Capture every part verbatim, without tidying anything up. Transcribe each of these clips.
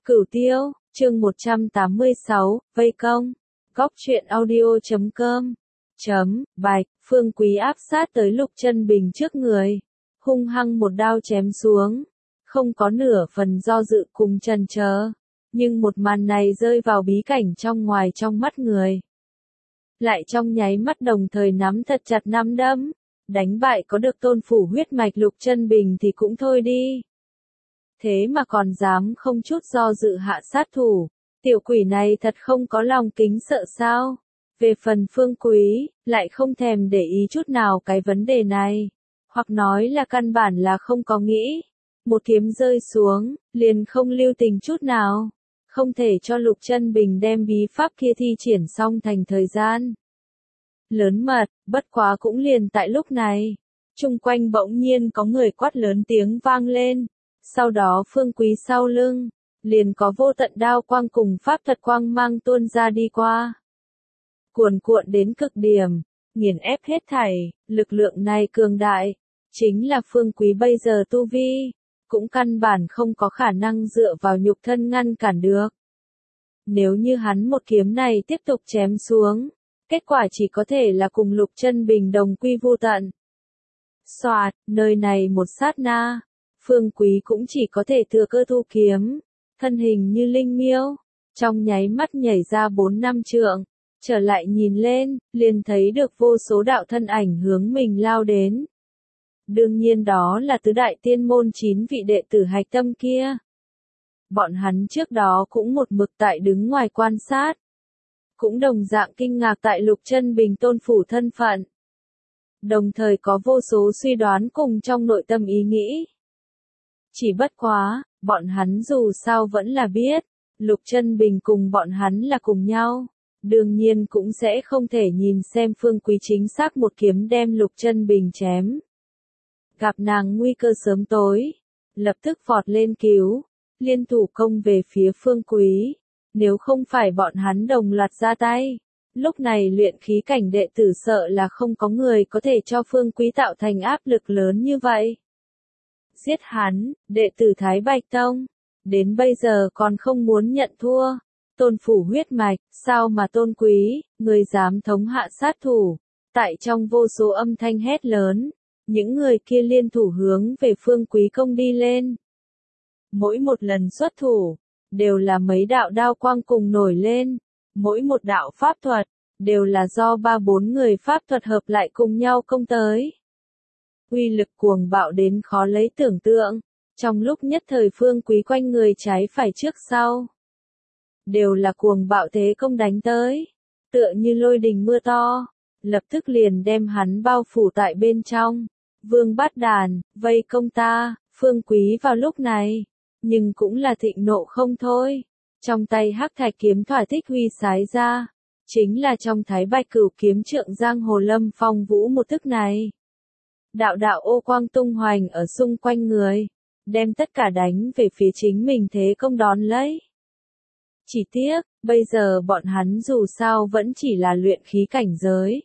Cửu Tiêu, chương một trăm tám mươi sáu, Vây Công. Góc truyện audio chấm com. Chấm, bạch, Phương Quý áp sát tới Lục Chân Bình trước người. Hung hăng một đao chém xuống. Không có nửa phần do dự cùng chần chờ. Nhưng một màn này rơi vào bí cảnh trong ngoài trong mắt người. Lại trong nháy mắt đồng thời nắm thật chặt nắm đấm. Đánh bại có được tôn phủ huyết mạch Lục Chân Bình thì cũng thôi đi. Thế mà còn dám không chút do dự hạ sát thủ. Tiểu quỷ này thật không có lòng kính sợ sao. Về phần Phương Quý, lại không thèm để ý chút nào cái vấn đề này. Hoặc nói là căn bản là không có nghĩ. Một kiếm rơi xuống, liền không lưu tình chút nào. Không thể cho Lục Chân Bình đem bí pháp kia thi triển xong thành thời gian. Lớn mật, bất quá cũng liền tại lúc này. Chung quanh bỗng nhiên có người quát lớn tiếng vang lên. Sau đó Phương Quý sau lưng, liền có vô tận đao quang cùng pháp thuật quang mang tuôn ra đi qua. Cuồn cuộn đến cực điểm, nghiền ép hết thảy, lực lượng này cường đại, chính là Phương Quý bây giờ tu vi, cũng căn bản không có khả năng dựa vào nhục thân ngăn cản được. Nếu như hắn một kiếm này tiếp tục chém xuống, kết quả chỉ có thể là cùng Lục Chân Bình đồng quy vu tận. Soạt, nơi này một sát na. Phương Quý cũng chỉ có thể thừa cơ thu kiếm, thân hình như linh miêu, trong nháy mắt nhảy ra bốn năm trượng, trở lại nhìn lên, liền thấy được vô số đạo thân ảnh hướng mình lao đến. Đương nhiên đó là tứ đại tiên môn chín vị đệ tử hạch tâm kia. Bọn hắn trước đó cũng một mực tại đứng ngoài quan sát, cũng đồng dạng kinh ngạc tại Lục Chân Bình tôn phủ thân phận. Đồng thời có vô số suy đoán cùng trong nội tâm ý nghĩ. Chỉ bất quá, bọn hắn dù sao vẫn là biết, Lục Chân Bình cùng bọn hắn là cùng nhau, đương nhiên cũng sẽ không thể nhìn xem Phương Quý chính xác một kiếm đem Lục Chân Bình chém. Gặp nàng nguy cơ sớm tối, lập tức vọt lên cứu, liên thủ công về phía Phương Quý, nếu không phải bọn hắn đồng loạt ra tay, lúc này luyện khí cảnh đệ tử sợ là không có người có thể cho Phương Quý tạo thành áp lực lớn như vậy. Giết hắn, đệ tử Thái Bạch Tông, đến bây giờ còn không muốn nhận thua. Tôn phủ huyết mạch, sao mà Tôn Quý, người dám thống hạ sát thủ. Tại trong vô số âm thanh hét lớn, những người kia liên thủ hướng về Phương Quý công đi lên. Mỗi một lần xuất thủ, đều là mấy đạo đao quang cùng nổi lên. Mỗi một đạo pháp thuật, đều là do ba bốn người pháp thuật hợp lại cùng nhau công tới. Uy lực cuồng bạo đến khó lấy tưởng tượng, trong lúc nhất thời Phương Quý quanh người trái phải trước sau. Đều là cuồng bạo thế công đánh tới, tựa như lôi đình mưa to, lập tức liền đem hắn bao phủ tại bên trong. Vương Bát Đàn, vây công ta, Phương Quý vào lúc này, nhưng cũng là thịnh nộ không thôi. Trong tay hắc thạch kiếm thỏa thích huy sái ra, chính là trong Thái Bạch Cửu kiếm trượng giang hồ lâm phong vũ một thức này. Đạo đạo ô quang tung hoành ở xung quanh người, đem tất cả đánh về phía chính mình thế công đón lấy. Chỉ tiếc, bây giờ bọn hắn dù sao vẫn chỉ là luyện khí cảnh giới.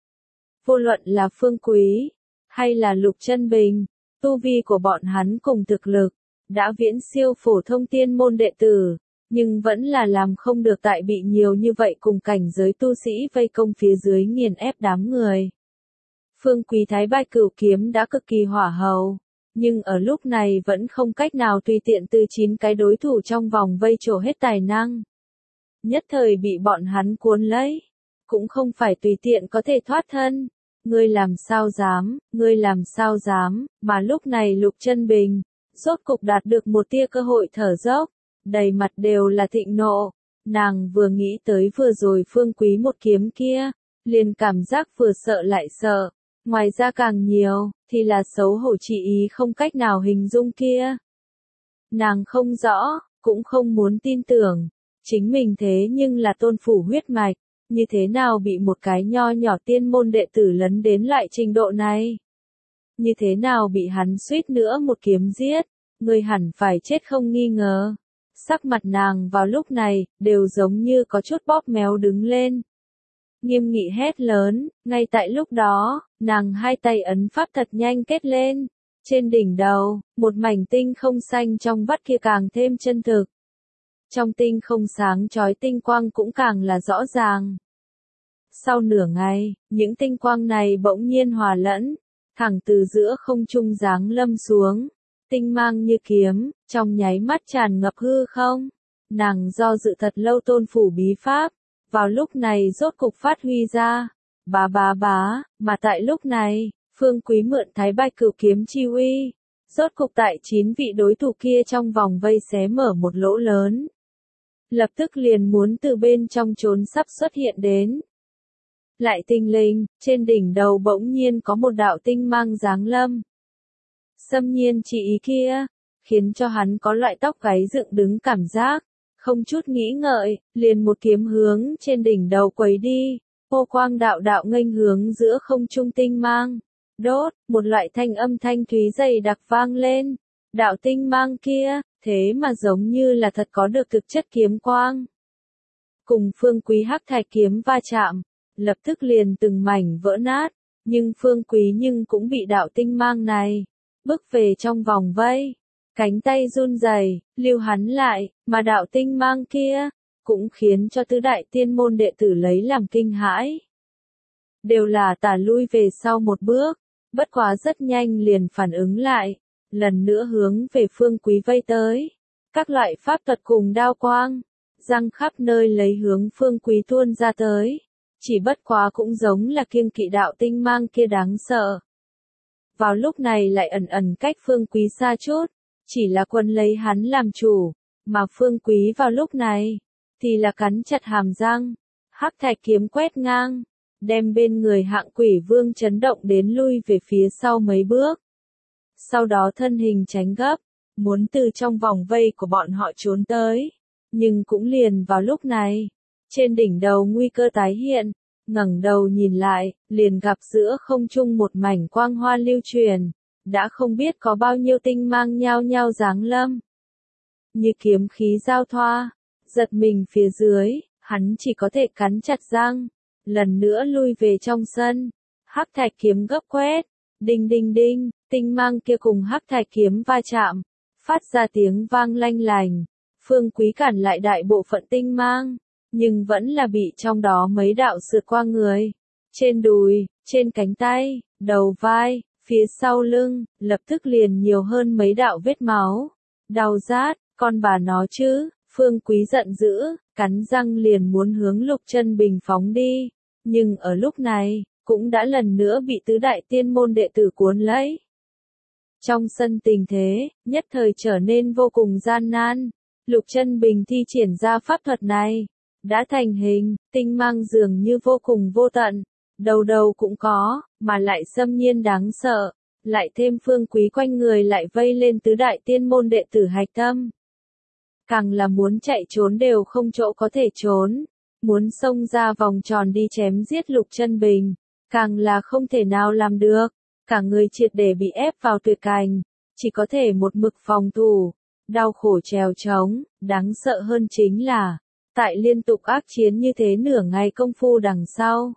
Vô luận là Phương Quý, hay là Lục Chân Bình, tu vi của bọn hắn cùng thực lực, đã viễn siêu phổ thông tiên môn đệ tử, nhưng vẫn là làm không được tại bị nhiều như vậy cùng cảnh giới tu sĩ vây công phía dưới nghiền ép đám người. Phương Quý Thái Bạch Cửu kiếm đã cực kỳ hỏa hầu, nhưng ở lúc này vẫn không cách nào tùy tiện từ chín cái đối thủ trong vòng vây trổ hết tài năng. Nhất thời bị bọn hắn cuốn lấy, cũng không phải tùy tiện có thể thoát thân. Ngươi làm sao dám, ngươi làm sao dám, mà lúc này Lục Chân Bình, rốt cục đạt được một tia cơ hội thở dốc, đầy mặt đều là thịnh nộ. Nàng vừa nghĩ tới vừa rồi Phương Quý một kiếm kia, liền cảm giác vừa sợ lại sợ. Ngoài ra càng nhiều, thì là xấu hổ chỉ ý không cách nào hình dung kia. Nàng không rõ, cũng không muốn tin tưởng, chính mình thế nhưng là tôn phủ huyết mạch, như thế nào bị một cái nho nhỏ tiên môn đệ tử lấn đến loại trình độ này. Như thế nào bị hắn suýt nữa một kiếm giết, người hẳn phải chết không nghi ngờ. Sắc mặt nàng vào lúc này, đều giống như có chút bóp méo đứng lên. Nghiêm nghị hét lớn, ngay tại lúc đó, nàng hai tay ấn pháp thật nhanh kết lên. Trên đỉnh đầu, một mảnh tinh không xanh trong vắt kia càng thêm chân thực. trong tinh không sáng chói tinh quang cũng càng là rõ ràng. Sau nửa ngày, những tinh quang này bỗng nhiên hòa lẫn, thẳng từ giữa không trung giáng lâm xuống, tinh mang như kiếm, trong nháy mắt tràn ngập hư không. Nàng do dự thật lâu tôn phủ bí pháp, vào lúc này rốt cục phát huy ra, bá bá bá, mà tại lúc này, Phương Quý mượn Thái Bạch Cửu kiếm chi uy, rốt cục tại chín vị đối thủ kia trong vòng vây xé mở một lỗ lớn. Lập tức liền muốn từ bên trong trốn sắp xuất hiện đến. Lại tinh linh, trên đỉnh đầu bỗng nhiên có một đạo tinh mang giáng lâm. Xâm nhiên chỉ ý kia, khiến cho hắn có loại tóc gáy dựng đứng cảm giác, không chút nghĩ ngợi, liền một kiếm hướng trên đỉnh đầu quấy đi, hô quang đạo đạo nghênh hướng giữa không trung tinh mang. Đốt, một loại thanh âm thanh thúy dày đặc vang lên, đạo tinh mang kia, thế mà giống như là thật có được thực chất kiếm quang. Cùng Phương Quý hắc thạch kiếm va chạm, lập tức liền từng mảnh vỡ nát, nhưng Phương Quý nhưng cũng bị đạo tinh mang này bước về trong vòng vây, cánh tay run rẩy, lưu hắn lại, mà đạo tinh mang kia cũng khiến cho tứ đại tiên môn đệ tử lấy làm kinh hãi. Đều là tả lui về sau một bước, bất quá rất nhanh liền phản ứng lại, lần nữa hướng về Phương Quý vây tới. Các loại pháp thuật cùng đao quang, răng khắp nơi lấy hướng Phương Quý tuôn ra tới. Chỉ bất quá cũng giống là kiêng kỵ đạo tinh mang kia đáng sợ. Vào lúc này lại ẩn ẩn cách Phương Quý xa chút, chỉ là quân lấy hắn làm chủ, mà Phương Quý vào lúc này, thì là cắn chặt hàm răng, hắc thạch kiếm quét ngang, đem bên người Hạng Quỷ Vương chấn động đến lui về phía sau mấy bước. Sau đó thân hình tránh gấp, muốn từ trong vòng vây của bọn họ trốn tới, nhưng cũng liền vào lúc này, trên đỉnh đầu nguy cơ tái hiện, ngẩng đầu nhìn lại, liền gặp giữa không trung một mảnh quang hoa lưu truyền, đã không biết có bao nhiêu tinh mang nhao nhao giáng lâm. Như kiếm khí giao thoa, giật mình phía dưới, hắn chỉ có thể cắn chặt răng, lần nữa lui về trong sân, hắc thạch kiếm gấp quét, đinh đinh đinh, tinh mang kia cùng hắc thạch kiếm va chạm, phát ra tiếng vang lanh lành, Phương Quý cản lại đại bộ phận tinh mang, nhưng vẫn là bị trong đó mấy đạo sượt qua người, trên đùi, trên cánh tay, đầu vai, phía sau lưng, lập tức liền nhiều hơn mấy đạo vết máu, đau rát, con bà nó chứ, Phương Quý giận dữ, cắn răng liền muốn hướng Lục Chân Bình phóng đi, nhưng ở lúc này, cũng đã lần nữa bị tứ đại tiên môn đệ tử cuốn lấy. Trong sân tình thế, nhất thời trở nên vô cùng gian nan, Lục Chân Bình thi triển ra pháp thuật này, đã thành hình, tinh mang dường như vô cùng vô tận, đầu đầu cũng có, mà lại xâm nhiên đáng sợ, lại thêm Phương Quý quanh người lại vây lên tứ đại tiên môn đệ tử hạch tâm. Càng là muốn chạy trốn đều không chỗ có thể trốn, muốn xông ra vòng tròn đi chém giết Lục Chân Bình, càng là không thể nào làm được, cả người triệt để bị ép vào tuyệt cảnh, chỉ có thể một mực phòng thủ, đau khổ trèo trống, đáng sợ hơn chính là, tại liên tục ác chiến như thế nửa ngày công phu đằng sau.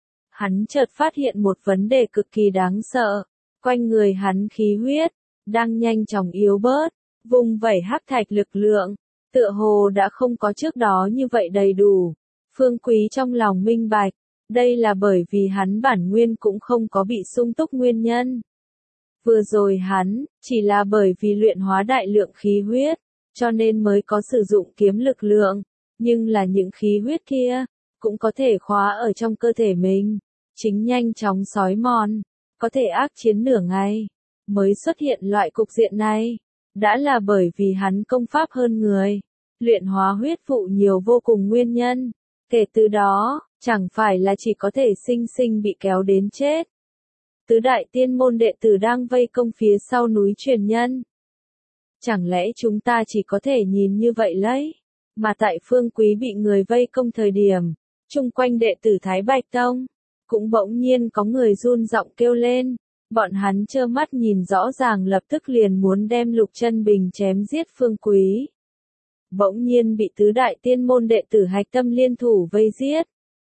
Hắn chợt phát hiện một vấn đề cực kỳ đáng sợ, quanh người hắn khí huyết, đang nhanh chóng yếu bớt, vùng vẩy hắc thạch lực lượng, tựa hồ đã không có trước đó như vậy đầy đủ. Phương Quý trong lòng minh bạch, đây là bởi vì hắn bản nguyên cũng không có bị sung túc nguyên nhân. Vừa rồi hắn, chỉ là bởi vì luyện hóa đại lượng khí huyết, cho nên mới có sử dụng kiếm lực lượng, nhưng là những khí huyết kia, cũng có thể khóa ở trong cơ thể mình, chính nhanh chóng sói mòn, có thể ác chiến nửa ngày, mới xuất hiện loại cục diện này, đã là bởi vì hắn công pháp hơn người, luyện hóa huyết vụ nhiều vô cùng nguyên nhân, kể từ đó, chẳng phải là chỉ có thể sinh sinh bị kéo đến chết. Tứ đại tiên môn đệ tử đang vây công phía sau núi truyền nhân. Chẳng lẽ chúng ta chỉ có thể nhìn như vậy lấy, mà tại Phương Quý bị người vây công thời điểm, chung quanh đệ tử Thái Bạch Tông, cũng bỗng nhiên có người run giọng kêu lên, bọn hắn trơ mắt nhìn rõ ràng lập tức liền muốn đem Lục Chân Bình chém giết Phương Quý. Bỗng nhiên bị tứ đại tiên môn đệ tử hạch tâm liên thủ vây giết.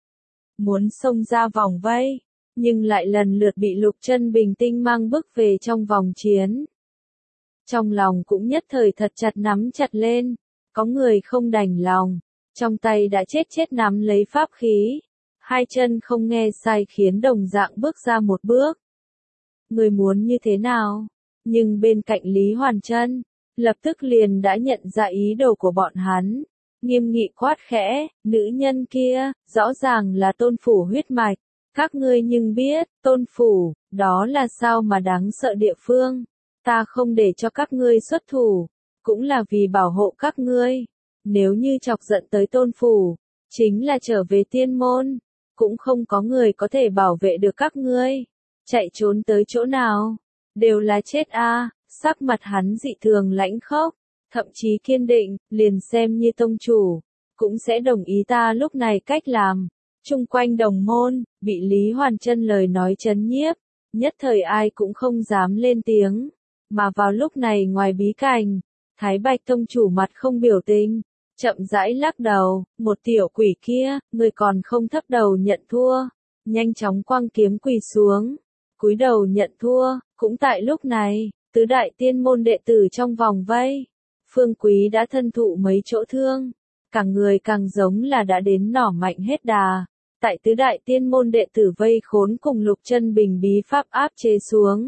Muốn xông ra vòng vây, nhưng lại lần lượt bị Lục Chân Bình tinh mang bước về trong vòng chiến. Trong lòng cũng nhất thời thật chặt nắm chặt lên, Có người không đành lòng, trong tay đã chết chết nắm lấy pháp khí, hai chân không nghe sai khiến đồng dạng bước ra một bước. Người muốn như thế nào? Nhưng bên cạnh Lý Hoàn Trân, lập tức liền đã nhận ra ý đồ của bọn hắn, nghiêm nghị quát khẽ, nữ nhân kia, rõ ràng là Tôn phủ huyết mạch, các ngươi nhưng biết, Tôn phủ, đó là sao mà đáng sợ địa phương, ta không để cho các ngươi xuất thủ, cũng là vì bảo hộ các ngươi, nếu như chọc giận tới Tôn phủ, chính là trở về tiên môn, cũng không có người có thể bảo vệ được các ngươi, chạy trốn tới chỗ nào, đều là chết a. Sắc mặt hắn dị thường lãnh khốc, thậm chí kiên định, liền xem như tông chủ, cũng sẽ đồng ý ta lúc này cách làm. Chung quanh đồng môn, bị Lý Hoàn Trân lời nói chấn nhiếp, nhất thời ai cũng không dám lên tiếng, mà vào lúc này ngoài bí cảnh, Thái Bạch tông chủ mặt không biểu tình, chậm rãi lắc đầu, một tiểu quỷ kia, người còn không thấp đầu nhận thua, nhanh chóng quăng kiếm quỳ xuống, cúi đầu nhận thua, cũng tại lúc này. Tứ đại tiên môn đệ tử trong vòng vây, Phương Quý đã thân thụ mấy chỗ thương, cả người càng giống là đã đến nỏ mạnh hết đà, tại tứ đại tiên môn đệ tử vây khốn cùng Lục Chân Bình bí pháp áp chế xuống.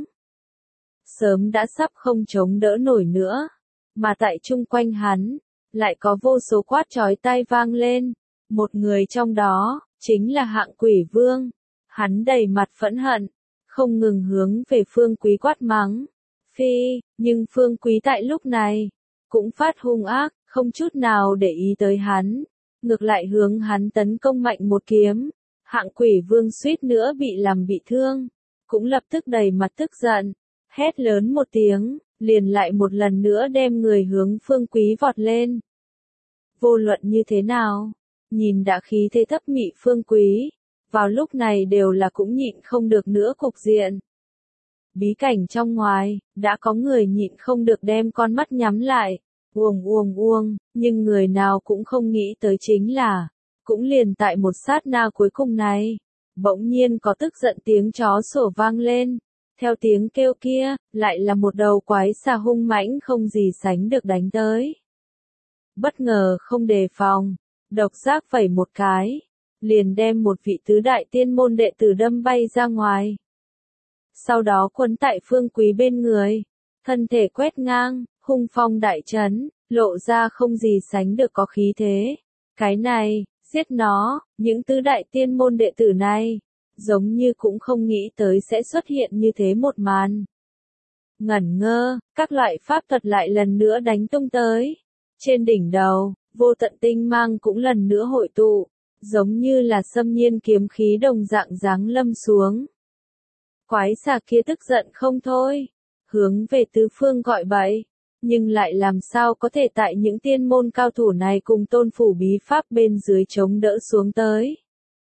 Sớm đã sắp không chống đỡ nổi nữa, mà tại chung quanh hắn, lại có vô số quát chói tai vang lên, một người trong đó, chính là Hạng Quỷ Vương, hắn đầy mặt phẫn hận, không ngừng hướng về Phương Quý quát mắng. Phi, nhưng Phương Quý tại lúc này, cũng phát hung ác, không chút nào để ý tới hắn, ngược lại hướng hắn tấn công mạnh một kiếm, Hạng Quỷ Vương suýt nữa bị làm bị thương, cũng lập tức đầy mặt tức giận, hét lớn một tiếng, liền lại một lần nữa đem người hướng Phương Quý vọt lên. Vô luận như thế nào, nhìn đã khí thế thấp mị Phương Quý, vào lúc này đều là cũng nhịn không được nữa cục diện. Bí cảnh trong ngoài, đã có người nhịn không được đem con mắt nhắm lại, uồng uồng uồng, nhưng người nào cũng không nghĩ tới chính là, cũng liền tại một sát na cuối cùng này, bỗng nhiên có tức giận tiếng chó sủa vang lên, theo tiếng kêu kia, lại là một đầu quái xà hung mãnh không gì sánh được đánh tới. Bất ngờ không đề phòng, độc giác vẩy một cái, liền đem một vị tứ đại tiên môn đệ tử đâm bay ra ngoài. Sau đó quấn tại Phương Quý bên người, thân thể quét ngang, hung phong đại trấn, lộ ra không gì sánh được có khí thế. Cái này, giết nó, những tứ đại tiên môn đệ tử này, giống như cũng không nghĩ tới sẽ xuất hiện như thế một màn. Ngẩn ngơ, các loại pháp thuật lại lần nữa đánh tung tới. Trên đỉnh đầu, vô tận tinh mang cũng lần nữa hội tụ, giống như là xâm nhiên kiếm khí đồng dạng giáng lâm xuống. Quái xà kia tức giận không thôi, hướng về tứ phương gọi bậy, nhưng lại làm sao có thể tại những tiên môn cao thủ này cùng Tôn phủ bí pháp bên dưới chống đỡ xuống tới.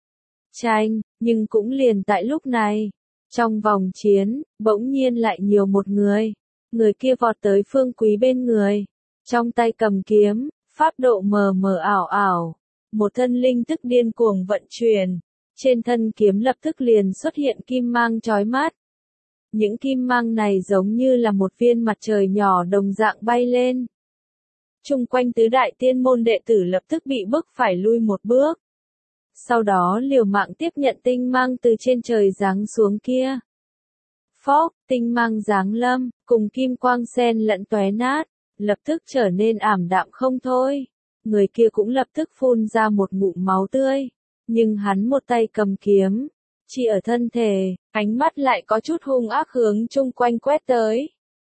Tranh, nhưng cũng liền tại lúc này, trong vòng chiến, bỗng nhiên lại nhiều một người, người kia vọt tới Phương Quý bên người, trong tay cầm kiếm, pháp độ mờ mờ ảo ảo, một thân linh tức điên cuồng vận chuyển. Trên thân kiếm lập tức liền xuất hiện kim mang chói mắt. Những kim mang này giống như là một viên mặt trời nhỏ đồng dạng bay lên. Chung quanh tứ đại tiên môn đệ tử lập tức bị bức phải lui một bước. Sau đó liều mạng tiếp nhận tinh mang từ trên trời giáng xuống kia. Phốc, tinh mang giáng lâm, cùng kim quang xen lẫn tóe nát, lập tức trở nên ảm đạm không thôi. Người kia cũng lập tức phun ra một ngụm máu tươi. Nhưng hắn một tay cầm kiếm, chỉ ở thân thể, ánh mắt lại có chút hung ác hướng chung quanh quét tới.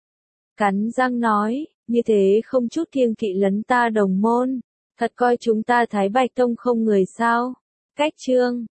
Cắn răng nói, như thế không chút kiêng kỵ lấn ta đồng môn, thật coi chúng ta Thái Bạch Tông không người sao. Cách chương